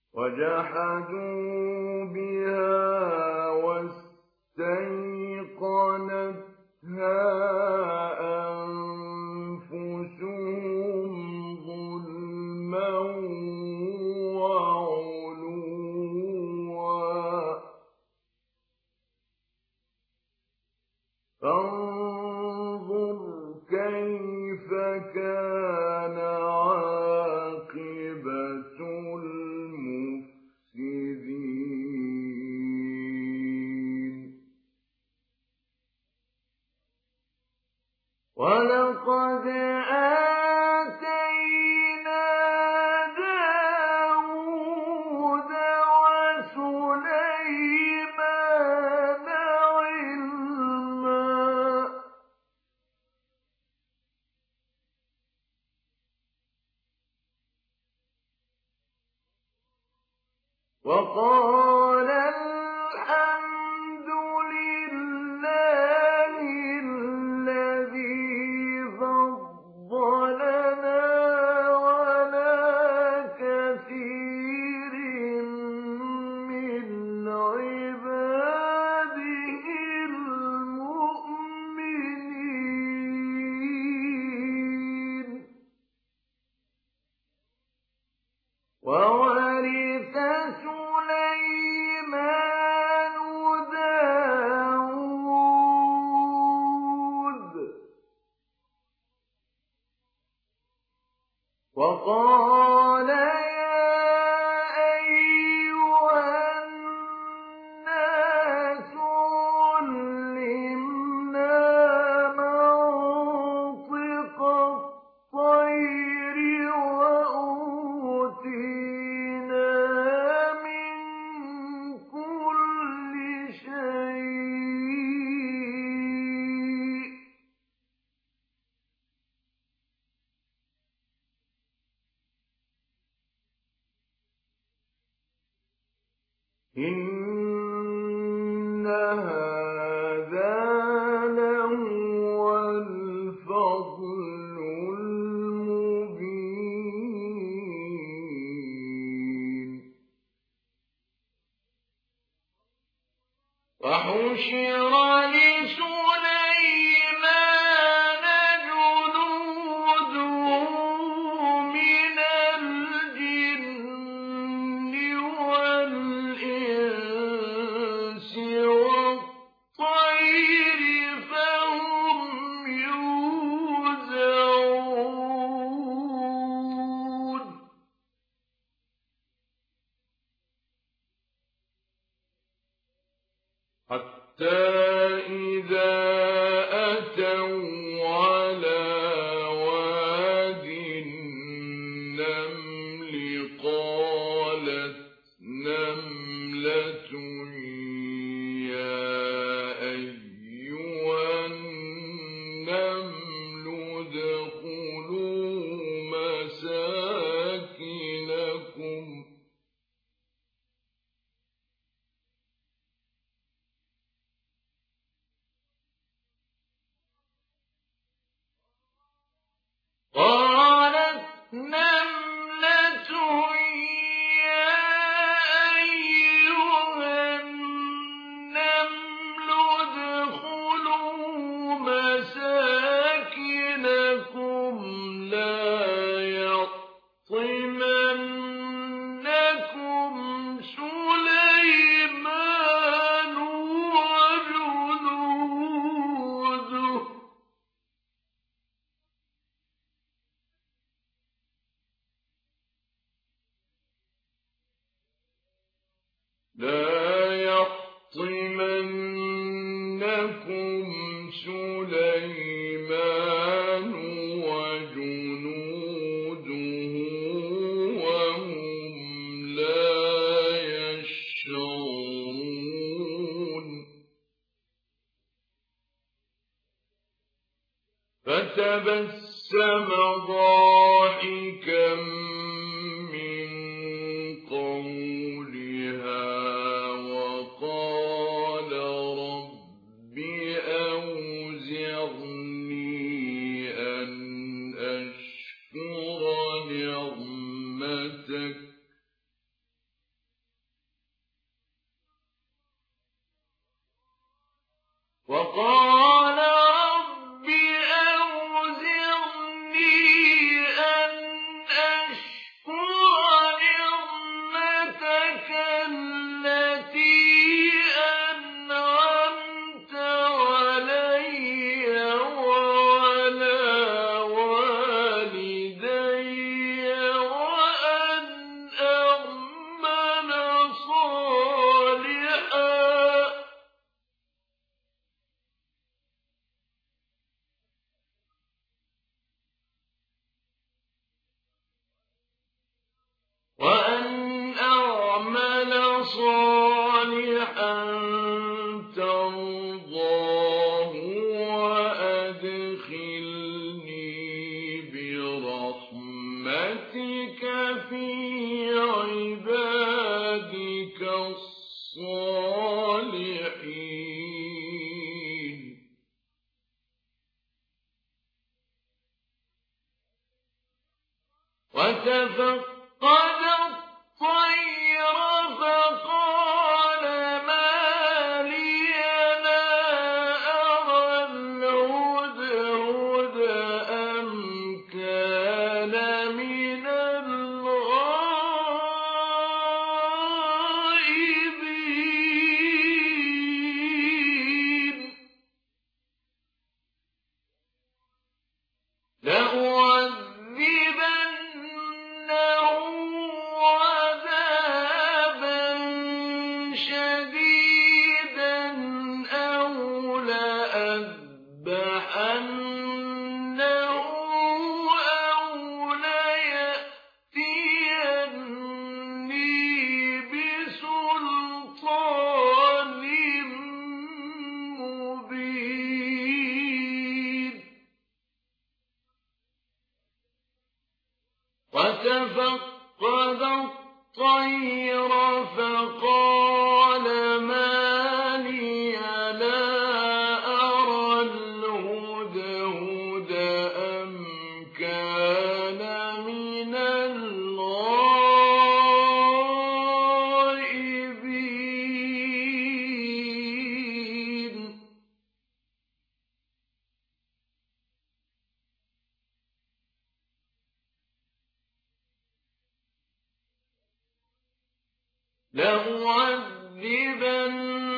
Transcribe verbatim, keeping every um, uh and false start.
وجحدوا بها واستيقنتها أنفسهم ظلما وعلوا فانظر كيف كان عاقبة المفسدين. ولقد آتينا داود وسليمان علما وقال الحمد لله الذي فضلنا على كثير من عباده المؤمنين. وورث سليمان داود وقال يا أيها الناس علمنا منطق الطير وأوتينا من كل شيء إن هذا لهو الفضل المبين. وحشر لسليمان جنوده من الجن والإنس والطير فهم يوزعون. حتى إذا أتوا على واد النمل قالت نملة يا أيها النمل ادخلوا مساكنكم قالت نملة يا أيها النمل ادخلوا مساكنكم لا يحطمنكم سليمان وجنوده لا يحطمنكم سليمان وجنوده وهم لا يشعرون. فتبسم ضاحكا من قولها وقال رب أوزعني أن أشكر نعمتك وقال رب أوزعني أن أشكر نعمتك التي أنعمت علي وعلى والدي وأن أعمل صالحا وأن أعمل صالحا ترضاه وأدخلني برحمتك في عبادك الصالحين. وتفقد الطير فقال ما لي لا أرى الهدهد أم كان من الغائبين. لأعذبنه عذابا شديدا أو لأذبحنه أو ليأتيني بسلطان مبين. وتفقد الطير فقال ما لي لا أرى الهدهد أم كان من الغائبين. لأعذبن